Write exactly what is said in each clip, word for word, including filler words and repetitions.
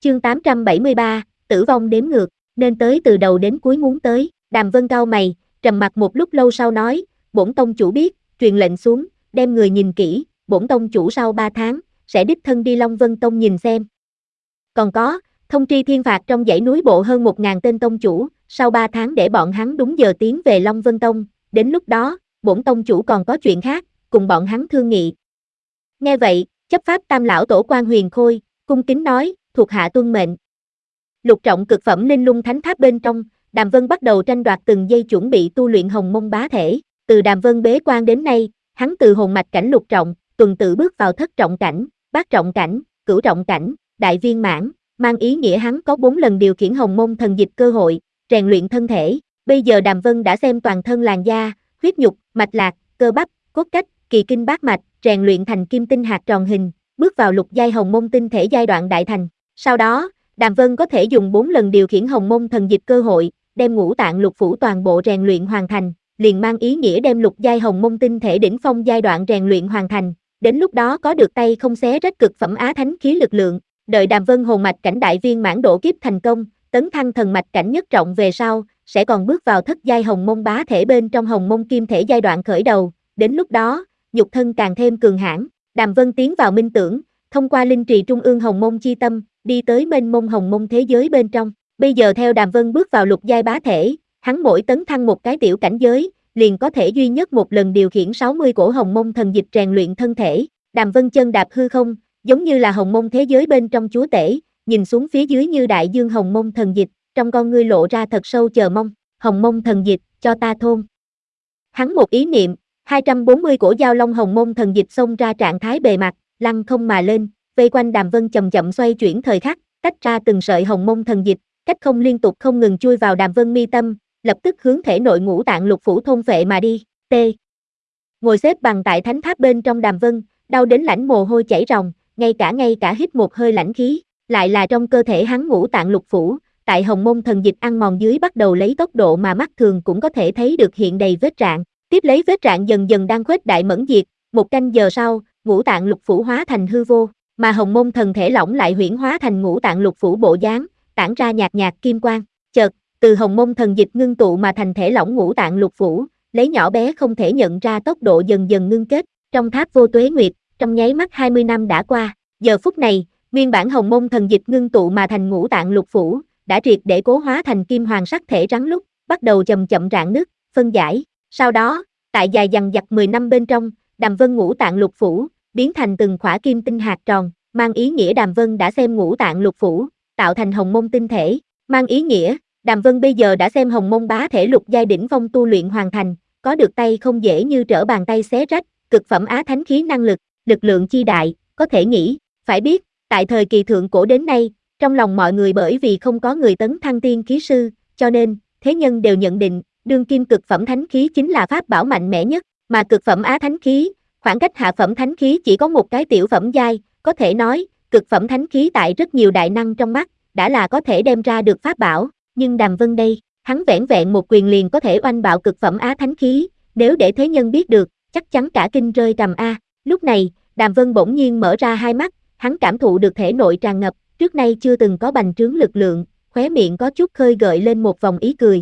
Chương tám trăm bảy mươi ba, tử vong đếm ngược, nên tới từ đầu đến cuối muốn tới. Đàm Vân cau mày, trầm mặc một lúc lâu sau nói, bổn tông chủ biết, truyền lệnh xuống, đem người nhìn kỹ, bổn tông chủ sau ba tháng, sẽ đích thân đi Long Vân Tông nhìn xem. Còn có, thông tri thiên phạt trong dãy núi bộ hơn một ngàn tên tông chủ, sau ba tháng để bọn hắn đúng giờ tiến về Long Vân Tông, đến lúc đó, bổn tông chủ còn có chuyện khác, cùng bọn hắn thương nghị. Nghe vậy, chấp pháp tam lão tổ quan Huyền Khôi, cung kính nói, thuộc hạ tuân mệnh. Lục trọng cực phẩm linh lung thánh tháp bên trong, Đàm Vân bắt đầu tranh đoạt từng giây chuẩn bị tu luyện hồng mông bá thể, từ Đàm Vân bế quan đến nay, hắn từ hồn mạch cảnh lục trọng, tuần tự bước vào thất trọng cảnh, bát trọng cảnh, cửu trọng cảnh, đại viên mãn, mang ý nghĩa hắn có bốn lần điều khiển hồng mông thần dịch cơ hội, rèn luyện thân thể. Bây giờ Đàm Vân đã xem toàn thân làn da, huyết nhục, mạch lạc, cơ bắp, cốt cách, kỳ kinh bát mạch, rèn luyện thành kim tinh hạt tròn hình, bước vào lục giai hồng mông tinh thể giai đoạn đại thành. Sau đó, Đàm Vân có thể dùng bốn lần điều khiển hồng mông thần dịch cơ hội, đem ngũ tạng lục phủ toàn bộ rèn luyện hoàn thành, liền mang ý nghĩa đem lục giai hồng mông tinh thể đỉnh phong giai đoạn rèn luyện hoàn thành, đến lúc đó có được tay không xé rách cực phẩm á thánh khí lực lượng. Đợi Đàm Vân hồn mạch cảnh đại viên mãn độ kiếp thành công, tấn thăng thần mạch cảnh nhất trọng về sau, sẽ còn bước vào thất giai hồng mông bá thể bên trong hồng mông kim thể giai đoạn khởi đầu, đến lúc đó, nhục thân càng thêm cường hãn. Đàm Vân tiến vào minh tưởng, thông qua linh trì trung ương hồng mông chi tâm, đi tới mênh mông hồng mông thế giới bên trong. Bây giờ theo Đàm Vân bước vào lục giai bá thể, hắn mỗi tấn thăng một cái tiểu cảnh giới, liền có thể duy nhất một lần điều khiển sáu mươi cổ hồng mông thần dịch rèn luyện thân thể. Đàm Vân chân đạp hư không, giống như là hồng mông thế giới bên trong chúa tể, nhìn xuống phía dưới như đại dương hồng mông thần dịch, trong con ngươi lộ ra thật sâu chờ mong. Hồng mông thần dịch, cho ta thôn. Hắn một ý niệm, hai trăm bốn mươi cổ giao long hồng mông thần dịch xông ra trạng thái bề mặt, lăng không mà lên, vây quanh Đàm Vân chậm chậm xoay chuyển thời khắc, tách ra từng sợi hồng mông thần dịch, cách không liên tục không ngừng chui vào Đàm Vân mi tâm, lập tức hướng thể nội ngũ tạng lục phủ thôn phệ mà đi. T. Ngồi xếp bằng tại thánh tháp bên trong Đàm Vân, đau đến lãnh mồ hôi chảy ròng, ngay cả ngay cả hít một hơi lãnh khí, lại là trong cơ thể hắn ngũ tạng lục phủ, tại hồng mông thần dịch ăn mòn dưới bắt đầu lấy tốc độ mà mắt thường cũng có thể thấy được hiện đầy vết rạn, tiếp lấy vết rạn dần dần đang khuếch đại mẫn diệt, một canh giờ sau, ngũ tạng lục phủ hóa thành hư vô, mà hồng mông thần thể lỏng lại huyễn hóa thành ngũ tạng lục phủ bộ dáng, tản ra nhạt nhạt kim quang. Chợt, từ hồng mông thần dịch ngưng tụ mà thành thể lỏng ngũ tạng lục phủ, lấy nhỏ bé không thể nhận ra tốc độ dần dần ngưng kết, trong tháp vô tuế nguyệt, trong nháy mắt hai mươi năm đã qua, giờ phút này, nguyên bản hồng mông thần dịch ngưng tụ mà thành ngũ tạng lục phủ, đã triệt để cố hóa thành kim hoàng sắc thể rắn lúc, bắt đầu chậm chậm rạn nứt, phân giải. Sau đó, tại dài dằng dặc mười năm bên trong, Đàm Vân ngũ tạng lục phủ biến thành từng khỏa kim tinh hạt tròn, mang ý nghĩa Đàm Vân đã xem ngũ tạng lục phủ tạo thành hồng mông tinh thể, mang ý nghĩa Đàm Vân bây giờ đã xem hồng mông bá thể lục giai đỉnh phong tu luyện hoàn thành, có được tay không dễ như trở bàn tay xé rách, cực phẩm á thánh khí năng lực, lực lượng chi đại, có thể nghĩ. Phải biết, tại thời kỳ thượng cổ đến nay, trong lòng mọi người bởi vì không có người tấn thăng tiên khí sư, cho nên, thế nhân đều nhận định, đương kim cực phẩm thánh khí chính là pháp bảo mạnh mẽ nhất, mà cực phẩm á thánh khí, khoảng cách hạ phẩm thánh khí chỉ có một cái tiểu phẩm giai, có thể nói, cực phẩm thánh khí tại rất nhiều đại năng trong mắt, đã là có thể đem ra được pháp bảo, nhưng Đàm Vân đây, hắn vẻn vẹn một quyền liền có thể oanh bạo cực phẩm á thánh khí, nếu để thế nhân biết được, chắc chắn cả kinh rơi rầm a. Lúc này, Đàm Vân bỗng nhiên mở ra hai mắt, hắn cảm thụ được thể nội tràn ngập, trước nay chưa từng có bành trướng lực lượng, khóe miệng có chút khơi gợi lên một vòng ý cười.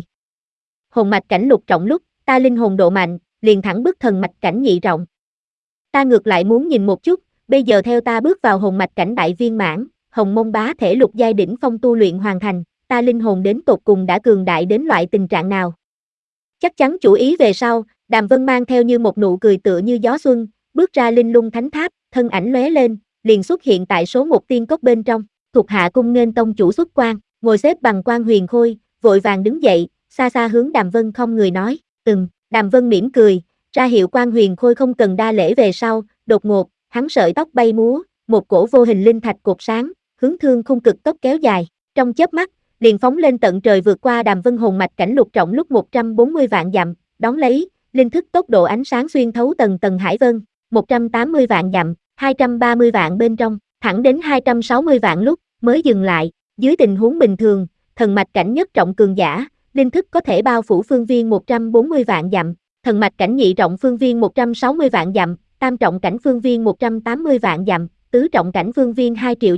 Hồn mạch cảnh lục trọng lúc, ta linh hồn độ mạnh, liền thẳng bức thần mạch cảnh nhị trọng. Ta ngược lại muốn nhìn một chút, bây giờ theo ta bước vào hồn mạch cảnh đại viên mãn, hồng mông bá thể lục giai đỉnh phong tu luyện hoàn thành, ta linh hồn đến tột cùng đã cường đại đến loại tình trạng nào. Chắc chắn chủ ý về sau, Đàm Vân mang theo như một nụ cười tựa như gió xuân, bước ra linh lung thánh tháp, thân ảnh lóe lên, liền xuất hiện tại số một tiên cốc bên trong, thuộc hạ cung nghênh tông chủ xuất quan, ngồi xếp bằng quan Huyền Khôi, vội vàng đứng dậy, xa xa hướng Đàm Vân không người nói, ừm. Đàm Vân mỉm cười, ra hiệu quan Huyền Khôi không cần đa lễ về sau, đột ngột, hắn sợi tóc bay múa, một cổ vô hình linh thạch cột sáng, hướng thương khung cực tốc kéo dài, trong chớp mắt, liền phóng lên tận trời vượt qua Đàm Vân hồn mạch cảnh lục trọng lúc một trăm bốn mươi vạn dặm, đón lấy, linh thức tốc độ ánh sáng xuyên thấu tầng tầng hải vân, một trăm tám mươi vạn dặm, hai trăm ba mươi vạn bên trong, thẳng đến hai trăm sáu mươi vạn lúc, mới dừng lại. Dưới tình huống bình thường, thần mạch cảnh nhất trọng cường giả, linh thức có thể bao phủ phương viên một trăm bốn mươi vạn dặm, thần mạch cảnh nhị trọng phương viên một trăm sáu mươi vạn dặm, tam trọng cảnh phương viên một trăm tám mươi vạn dặm, tứ trọng cảnh phương viên hai triệu dặm,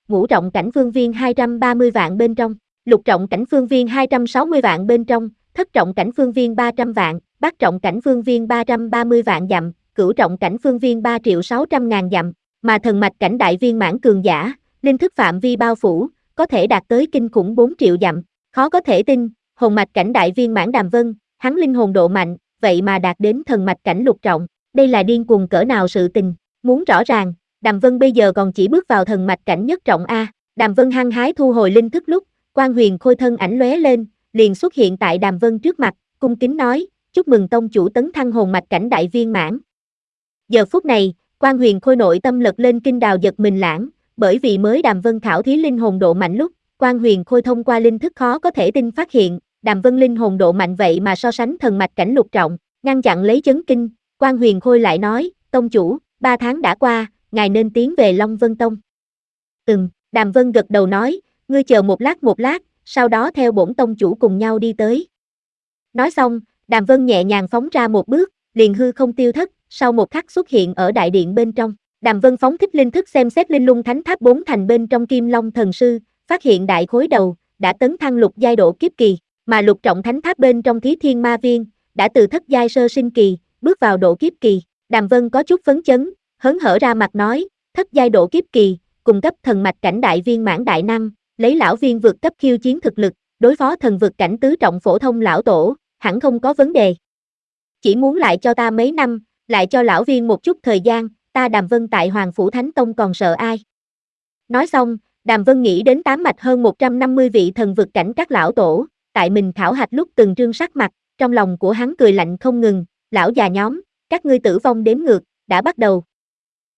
ngũ trọng cảnh phương viên hai trăm ba mươi vạn bên trong, lục trọng cảnh phương viên hai trăm sáu mươi vạn bên trong, thất trọng cảnh phương viên ba trăm vạn, bát trọng cảnh phương viên ba trăm ba mươi vạn dặm, cửu trọng cảnh phương viên ba triệu sáu trăm ngàn dặm, mà thần mạch cảnh đại viên mãn cường giả, linh thức phạm vi bao phủ, có thể đạt tới kinh khủng bốn triệu dặm. Khó có thể tin, hồn mạch cảnh đại viên mãn Đàm Vân, hắn linh hồn độ mạnh, vậy mà đạt đến thần mạch cảnh lục trọng, đây là điên cuồng cỡ nào sự tình, muốn rõ ràng, Đàm Vân bây giờ còn chỉ bước vào thần mạch cảnh nhất trọng A. Đàm Vân hăng hái thu hồi linh thức lúc, Quan Huyền Khôi thân ảnh lóe lên, liền xuất hiện tại Đàm Vân trước mặt, cung kính nói, chúc mừng tông chủ tấn thăng hồn mạch cảnh đại viên mãn. Giờ phút này, Quan Huyền Khôi nội tâm lật lên kinh đào giật mình lãng, bởi vì mới Đàm Vân khảo thí linh hồn độ mạnh lúc, Quan Huyền Khôi thông qua linh thức khó có thể tin phát hiện, Đàm Vân linh hồn độ mạnh vậy mà so sánh thần mạch cảnh lục trọng, ngăn chặn lấy chấn kinh, Quan Huyền Khôi lại nói, tông chủ, ba tháng đã qua, ngài nên tiến về Long Vân Tông. Ừm, Đàm Vân gật đầu nói, ngươi chờ một lát một lát, sau đó theo bổn tông chủ cùng nhau đi tới. Nói xong, Đàm Vân nhẹ nhàng phóng ra một bước, liền hư không tiêu thất, sau một khắc xuất hiện ở đại điện bên trong. Đàm Vân phóng thích linh thức xem xét linh lung thánh tháp bốn thành bên trong Kim Long thần sư, phát hiện đại khối đầu, đã tấn thăng lục giai độ kiếp kỳ, mà lục trọng thánh tháp bên trong Thí Thiên Ma Viên, đã từ thất giai sơ sinh kỳ, bước vào độ kiếp kỳ. Đàm Vân có chút phấn chấn, hớn hở ra mặt nói, thất giai độ kiếp kỳ, cùng cấp thần mạch cảnh đại viên mãn đại năng, lấy lão viên vượt cấp khiêu chiến thực lực, đối phó thần vực cảnh tứ trọng phổ thông lão tổ, hẳn không có vấn đề. Chỉ muốn lại cho ta mấy năm, lại cho lão viên một chút thời gian, ta Đàm Vân tại Hoàng Phủ Thánh Tông còn sợ ai. Nói xong, Đàm Vân nghĩ đến tám mạch hơn một trăm năm mươi vị thần vực cảnh các lão tổ, tại mình khảo hạch lúc từng trương sắc mặt, trong lòng của hắn cười lạnh không ngừng, lão già nhóm, các ngươi tử vong đếm ngược, đã bắt đầu.